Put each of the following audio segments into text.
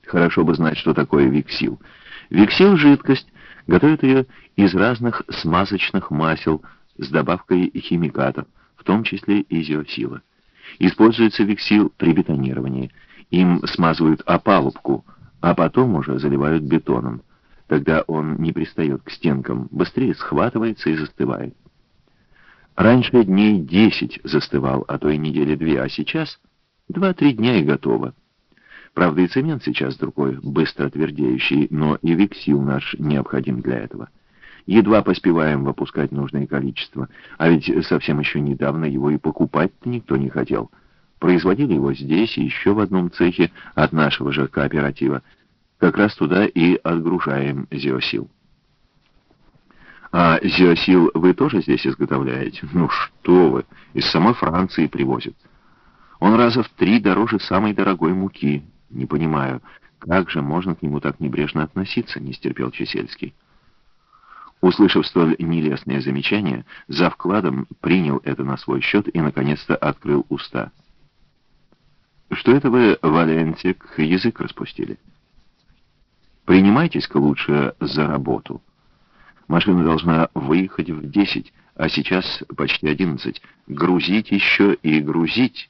Хорошо бы знать, что такое виксил. Виксил — жидкость, готовят ее из разных смазочных масел с добавкой химикатов, в том числе изиосила. Используется виксил при бетонировании. Им смазывают опалубку, а потом уже заливают бетоном. Тогда он не пристает к стенкам, быстрее схватывается и застывает. Раньше дней 10 застывал, а то и недели 2, а сейчас 2-3 дня и готово. Правда, и цемент сейчас другой, быстро твердеющий, но и виксил наш необходим для этого. Едва поспеваем выпускать нужное количество, а ведь совсем еще недавно его и покупать-то никто не хотел. Производили его здесь и еще в одном цехе от нашего же кооператива. Как раз туда и отгружаем зиосил. А зиосил вы тоже здесь изготовляете? Ну что вы, из самой Франции привозят. Он раза в 3 дороже самой дорогой муки. Не понимаю, как же можно к нему так небрежно относиться, не стерпел Чесельский. Услышав столь нелестное замечание, завкладом принял это на свой счет и наконец-то открыл уста. Что это вы, Валентик, язык распустили? Принимайтесь-ка лучше за работу. Машина должна выехать в 10, а сейчас почти 11. Грузить еще и грузить.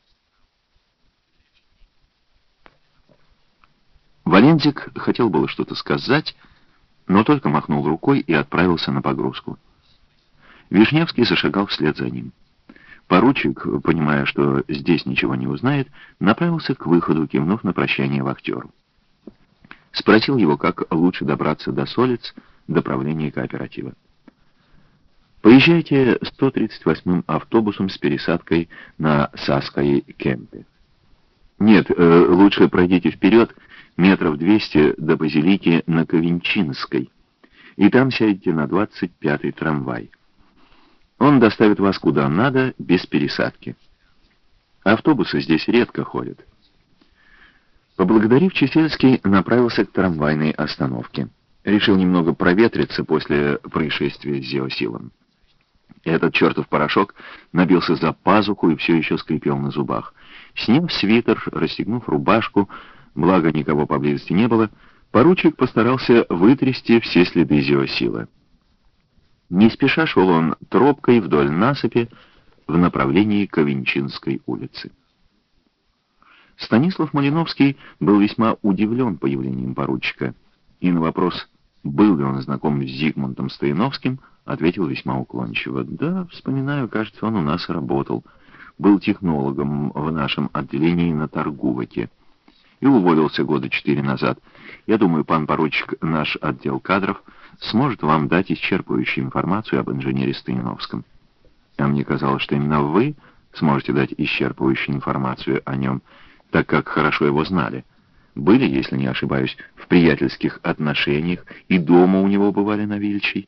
Валентик хотел было что-то сказать, но только махнул рукой и отправился на погрузку. Вишневский зашагал вслед за ним. Поручик, понимая, что здесь ничего не узнает, направился к выходу, кивнув на прощание вахтеру. Спросил его, как лучше добраться до Солиц, до правления кооператива. «Поезжайте 138-м автобусом с пересадкой на Сасской Кемпе. Нет, лучше пройдите вперед, метров 200 до базилики на Ковенчинской, и там сядете на 25-й трамвай. Он доставит вас куда надо, без пересадки. Автобусы здесь редко ходят». Поблагодарив, Чесельский направился к трамвайной остановке. Решил немного проветриться после происшествия с зиосилом. Этот чертов порошок набился за пазуху и все еще скрипел на зубах. Сняв свитер, расстегнув рубашку, благо никого поблизости не было, поручик постарался вытрясти все следы зиосила. Не спеша шел он тропкой вдоль насыпи в направлении Ковенчинской улицы. Станислав Малиновский был весьма удивлен появлением поручика, и на вопрос, был ли он знаком с Зигмундом Стояновским, ответил весьма уклончиво: «Да, вспоминаю, кажется, он у нас работал. Был технологом в нашем отделении на Торгуваке и уволился года 4 назад. Я думаю, пан поручик, наш отдел кадров сможет вам дать исчерпывающую информацию об инженере Стояновском. А мне казалось, что именно вы сможете дать исчерпывающую информацию о нем, так как хорошо его знали. Были, если не ошибаюсь, в приятельских отношениях, и дома у него бывали на Вильчей».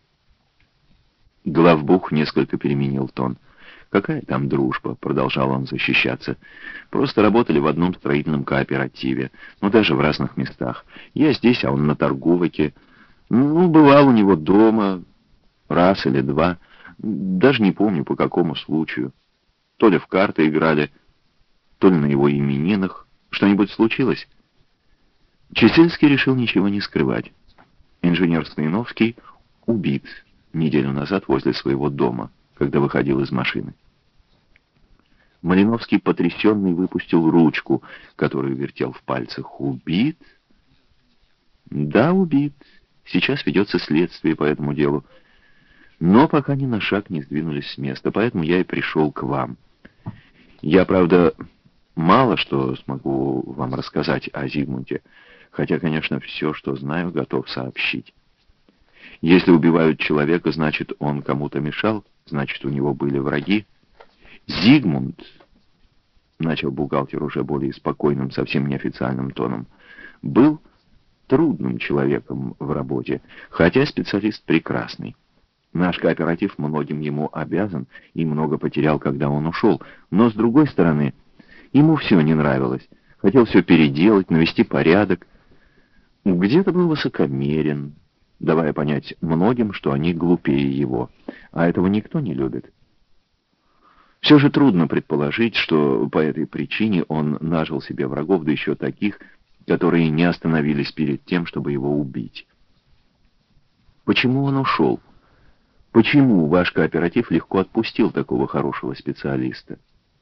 Главбух несколько переменил тон. «Какая там дружба?» — продолжал он защищаться. «Просто работали в одном строительном кооперативе, но даже в разных местах. Я здесь, а он на Торговике. Ну, бывал у него дома раз или два, даже не помню по какому случаю. То ли в карты играли, то ли на его именинах. Что-нибудь случилось?» Чесельский решил ничего не скрывать. Инженер Стояновский убит неделю назад возле своего дома, когда выходил из машины. Малиновский, потрясенный, выпустил ручку, которую вертел в пальцах. «Убит?» «Да, убит. Сейчас ведется следствие по этому делу. Но пока ни на шаг не сдвинулись с места, поэтому я и пришел к вам. Я, правда, мало что смогу вам рассказать о Зигмунде, хотя, конечно, все, что знаю, готов сообщить. Если убивают человека, значит, он кому-то мешал, значит, у него были враги. Зигмунд, — начал бухгалтер уже более спокойным, совсем неофициальным тоном, — был трудным человеком в работе, хотя специалист прекрасный. Наш кооператив многим ему обязан и много потерял, когда он ушел, но, с другой стороны, ему все не нравилось. Хотел все переделать, навести порядок. Где-то был высокомерен, давая понять многим, что они глупее его, а этого никто не любит. Все же трудно предположить, что по этой причине он нажил себе врагов, да еще таких, которые не остановились перед тем, чтобы его убить. Почему он ушел? Почему ваш кооператив легко отпустил такого хорошего специалиста?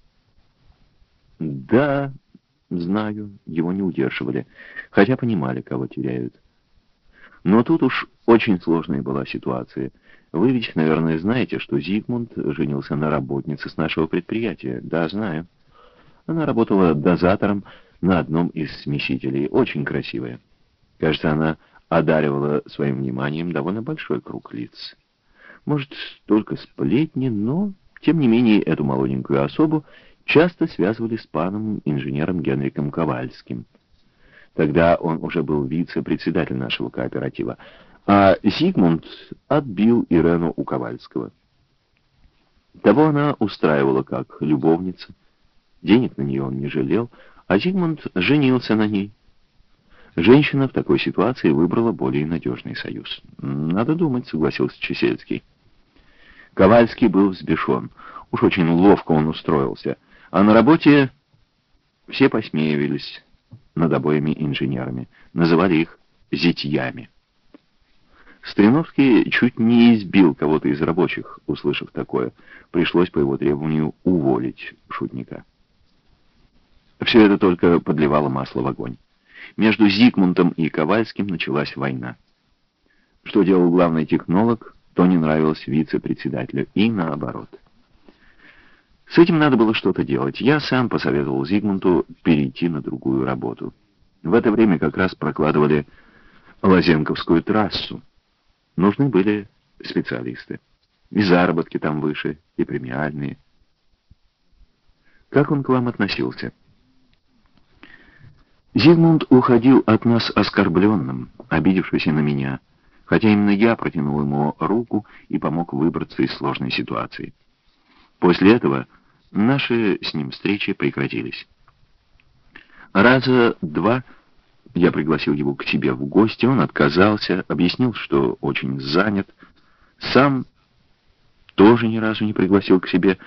Да, знаю, его не удерживали, хотя понимали, кого теряют. Но тут уж очень сложная была ситуация. Вы ведь, наверное, знаете, что Зигмунд женился на работнице с нашего предприятия. Да, знаю. Она работала дозатором на одном из смесителей. Очень красивая. Кажется, она одаривала своим вниманием довольно большой круг лиц. Может, только сплетни, но, тем не менее, эту молоденькую особу часто связывали с паном-инженером Генриком Ковальским. Тогда он уже был вице-председатель нашего кооператива, а Зигмунд отбил Ирену у Ковальского. Того она устраивала как любовница, денег на нее он не жалел, а Зигмунд женился на ней. Женщина в такой ситуации выбрала более надежный союз. «Надо думать», — согласился Чесельский. Ковальский был взбешен. Уж очень ловко он устроился. А на работе все посмеивались над обоими инженерами. Называли их зятьями. Стояновский чуть не избил кого-то из рабочих, услышав такое. Пришлось по его требованию уволить шутника. Все это только подливало масло в огонь. Между Зигмундом и Ковальским началась война. Что делал главный технолог, то не нравилось вице-председателю, и наоборот. С этим надо было что-то делать. Я сам посоветовал Зигмунду перейти на другую работу. В это время как раз прокладывали Лазенковскую трассу. Нужны были специалисты. И заработки там выше, и премиальные. Как он к вам относился? Зигмунд уходил от нас оскорбленным, обидевшийся на меня, хотя именно я протянул ему руку и помог выбраться из сложной ситуации. После этого наши с ним встречи прекратились. Раза два я пригласил его к себе в гости, он отказался, объяснил, что очень занят. Сам тоже ни разу не пригласил к себе.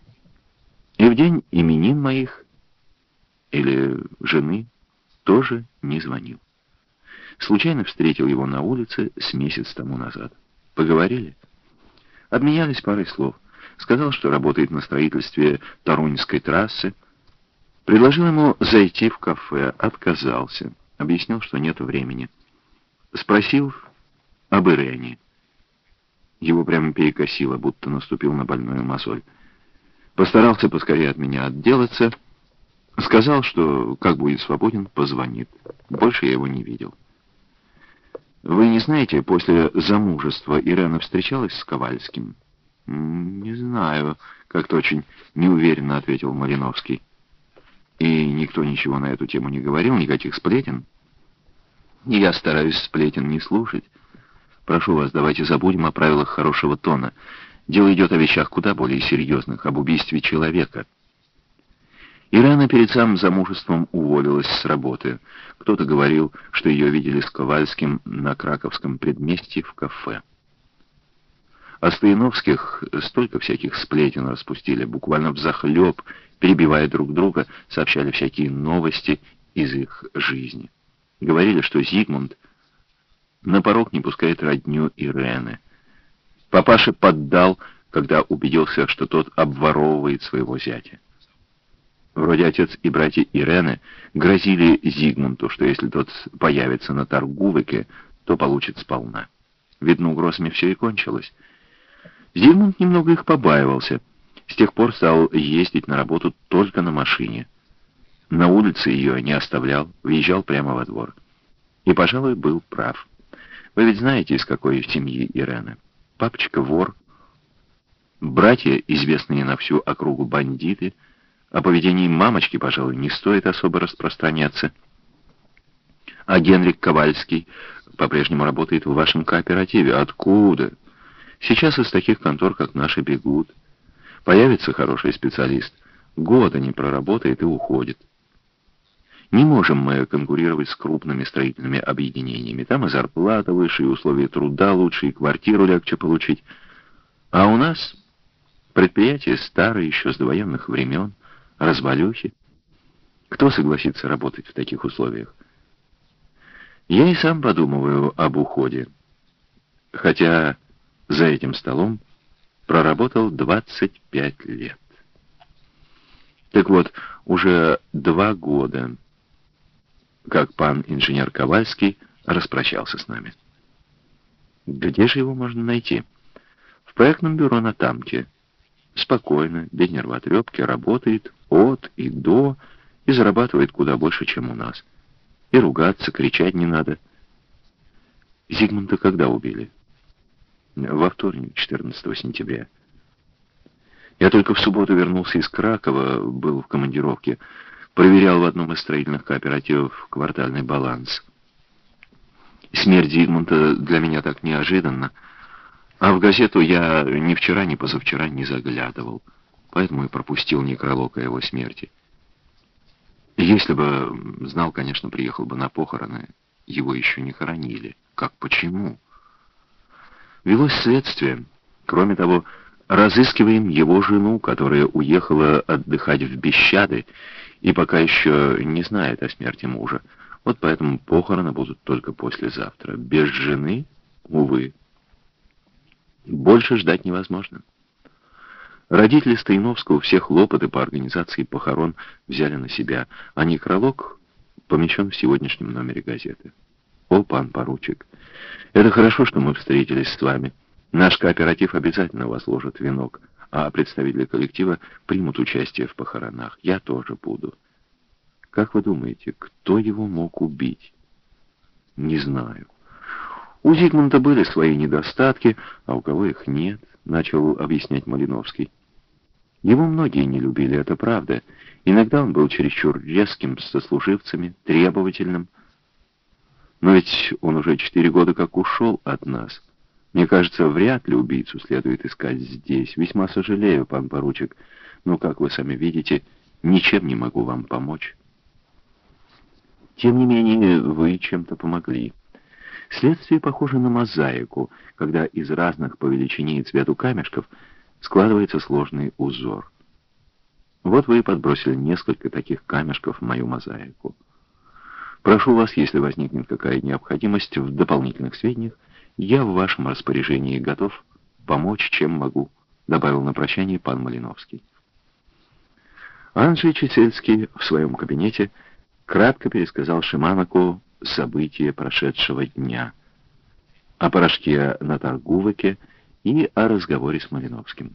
И в день именин моих или жены тоже не звонил. Случайно встретил его на улице с месяц тому назад. Поговорили. Обменялись парой слов. Сказал, что работает на строительстве Таруньской трассы. Предложил ему зайти в кафе. Отказался. Объяснил, что нет времени. Спросил об Ирене. Его прямо перекосило, будто наступил на больную мозоль. Постарался поскорее от меня отделаться. Сказал, что, как будет свободен, позвонит. Больше я его не видел. Вы не знаете, после замужества Ирена встречалась с Ковальским? Не знаю, как-то очень неуверенно ответил Малиновский. И никто ничего на эту тему не говорил, никаких сплетен? Я стараюсь сплетен не слушать. Прошу вас, давайте забудем о правилах хорошего тона. Дело идет о вещах куда более серьезных, об убийстве человека. Ирена перед самым замужеством уволилась с работы. Кто-то говорил, что ее видели с Ковальским на Краковском предместье в кафе. О Стояновских столько всяких сплетен распустили, буквально взахлеб, перебивая друг друга, сообщали всякие новости из их жизни. Говорили, что Зигмунд на порог не пускает родню Ирены. Папаша поддал, когда убедился, что тот обворовывает своего зятя. Вроде отец и братья Ирены грозили Зигмунду, что если тот появится на Торгувике, то получит сполна. Видно, угрозами все и кончилось. Зигмунд немного их побаивался. С тех пор стал ездить на работу только на машине. На улице ее не оставлял, въезжал прямо во двор. И, пожалуй, был прав. Вы ведь знаете, из какой семьи Ирены. Папочка вор, братья, известные на всю округу бандиты. О поведении мамочки, пожалуй, не стоит особо распространяться. А Генрик Ковальский по-прежнему работает в вашем кооперативе. Откуда? Сейчас из таких контор, как наши, бегут. Появится хороший специалист. Года не проработает и уходит. Не можем мы конкурировать с крупными строительными объединениями. Там и зарплата выше, и условия труда лучше, и квартиру легче получить. А у нас предприятие старое, еще с довоенных времен, развалюхи. Кто согласится работать в таких условиях? Я и сам подумываю об уходе, хотя за этим столом проработал 25 лет. Так вот, уже 2 года, как пан инженер Ковальский распрощался с нами. Где же его можно найти? В проектном бюро на Тамке. Спокойно, без нервотрепки, работает от и до и зарабатывает куда больше, чем у нас. И ругаться, кричать не надо. Зигмунда когда убили? Во вторник, 14 сентября. Я только в субботу вернулся из Кракова, был в командировке, проверял в одном из строительных кооперативов квартальный баланс. Смерть Зигмунда для меня так неожиданна, а в газету я ни вчера, ни позавчера не заглядывал, поэтому и пропустил некролог о его смерти. Если бы знал, конечно, приехал бы на похороны, его еще не хоронили. Как, почему? Велось следствие. Кроме того, разыскиваем его жену, которая уехала отдыхать в Бещады и пока еще не знает о смерти мужа. Вот поэтому похороны будут только послезавтра. Без жены, увы, больше ждать невозможно. Родители Стояновского все хлопоты по организации похорон взяли на себя, а некролог помещен в сегодняшнем номере газеты. О, пан поручик, это хорошо, что мы встретились с вами. Наш кооператив обязательно возложит венок, а представители коллектива примут участие в похоронах. Я тоже буду. Как вы думаете, кто его мог убить? Не знаю. У Зигмунда были свои недостатки, а у кого их нет, начал объяснять Малиновский. Его многие не любили, это правда. Иногда он был чересчур резким с сослуживцами, требовательным. Но ведь он уже 4 года как ушел от нас. Мне кажется, вряд ли убийцу следует искать здесь. Весьма сожалею, пан поручик, но, как вы сами видите, ничем не могу вам помочь. Тем не менее, вы чем-то помогли. Следствие похоже на мозаику, когда из разных по величине и цвету камешков складывается сложный узор. Вот вы и подбросили несколько таких камешков в мою мозаику. Прошу вас, если возникнет какая необходимость в дополнительных сведениях, я в вашем распоряжении готов помочь, чем могу, добавил на прощание пан Малиновский. Анджей Чесельский в своем кабинете кратко пересказал Шиманаку события прошедшего дня, о порошке на Торгуваке и о разговоре с Малиновским.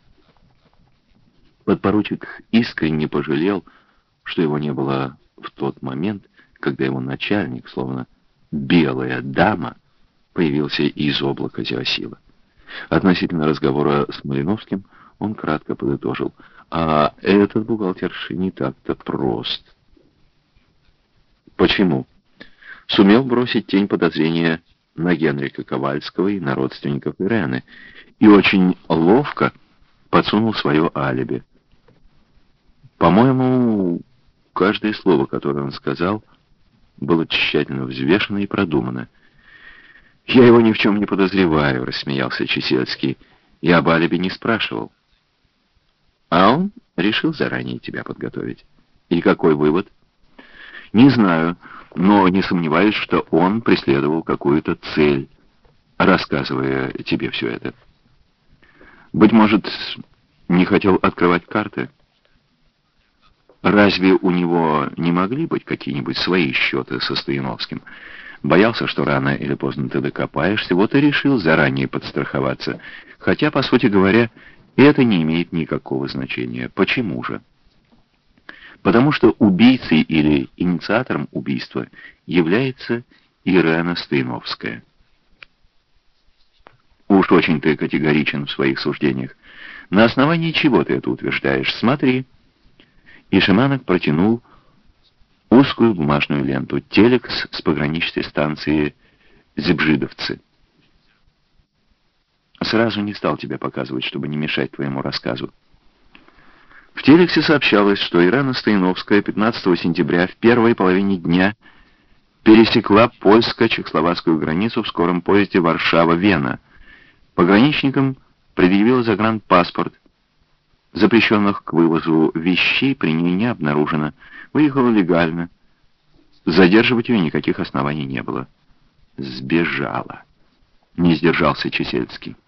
Подпоручик искренне пожалел, что его не было в тот момент, когда его начальник, словно белая дама, появился из облака Зиосила. Относительно разговора с Малиновским он кратко подытожил: «А этот бухгалтерша не так-то прост». Почему? Сумел бросить тень подозрения на Генрика Ковальского и на родственников Ирены, и очень ловко подсунул свое алиби. По-моему, каждое слово, которое он сказал, было тщательно взвешено и продумано. «Я его ни в чем не подозреваю», — рассмеялся Чесельский. «Я об алиби не спрашивал». «А он решил заранее тебя подготовить. И какой вывод?» «Не знаю, но не сомневаюсь, что он преследовал какую-то цель, рассказывая тебе все это. Быть может, не хотел открывать карты? Разве у него не могли быть какие-нибудь свои счеты со Стояновским? Боялся, что рано или поздно ты докопаешься, вот и решил заранее подстраховаться. Хотя, по сути говоря, это не имеет никакого значения. Почему же? Потому что убийцей или инициатором убийства является Ирена Стояновская. Уж очень ты категоричен в своих суждениях. На основании чего ты это утверждаешь? Смотри. И Шиманок протянул узкую бумажную ленту. Телекс с пограничной станции Зебжидовцы. Сразу не стал тебе показывать, чтобы не мешать твоему рассказу. В телексе сообщалось, что Ирена Стояновская 15 сентября в первой половине дня пересекла польско-чехословацкую границу в скором поезде Варшава-Вена. Пограничникам предъявила загранпаспорт. Запрещенных к вывозу вещей при ней не обнаружено. Выехала легально. Задерживать ее никаких оснований не было. Сбежала. Не сдержался Чесельский.